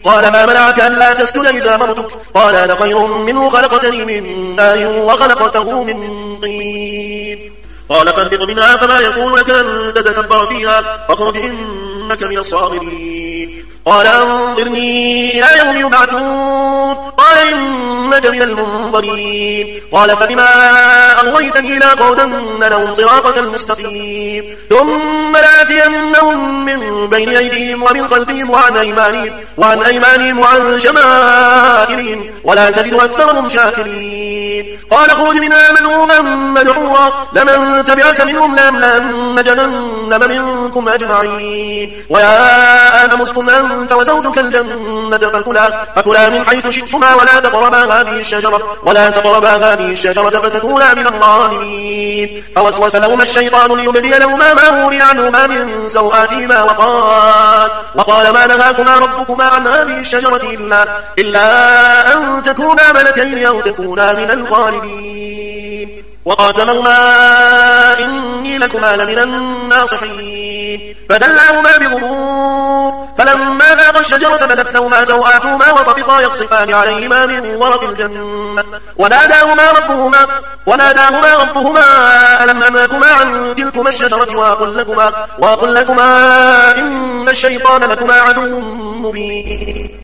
قال ما منعك ألا تسجد إذا أمرتك قال أنا خير منه خلقتني من نار وخلقته من طين قال فاهبط منها فما يكون لك أن تتكبر فيها فاخرج إنك من الصاغرين قال أنظرني إلى يوم يبعثون قال إنك من المنظرين قال فبما أغويتني لأقعدن لهم صراطك المستقيم ثم لآتينهم من بين أيديهم ومن خلفهم وعن أيمانهم وعن شمائلهم ولا تجد أكثرهم شاكرين قال اخرج منها مذءوما مدحورا لمن تبعك منهم لأملأن جهنم منكم أجمعين ويا آدم اسكن أنت وزوجك الجنة فكلا من حيث شئتما ولا تقربا هذه الشجرة فتكونا من الظالمين فوسوس لهما الشيطان ليبدي لهما ما وري عنهما من سوآتهما وقال ما نهاكما ربكما عن هذه الشجرة إلا أن تكونا ملكين أو تكونا من الخالدين وقاسمهما إني لكما لمن الناصحين فدلعهما بغرور فلما ذاقا الشجرة بدت لهما سوآتهما وطفقا يخصفان عليهما من ورق الجنة وناداهما ربهما ألم أنهكما عن تلكما الشجرة وأقل لكما إن الشيطان لكما عدو مبين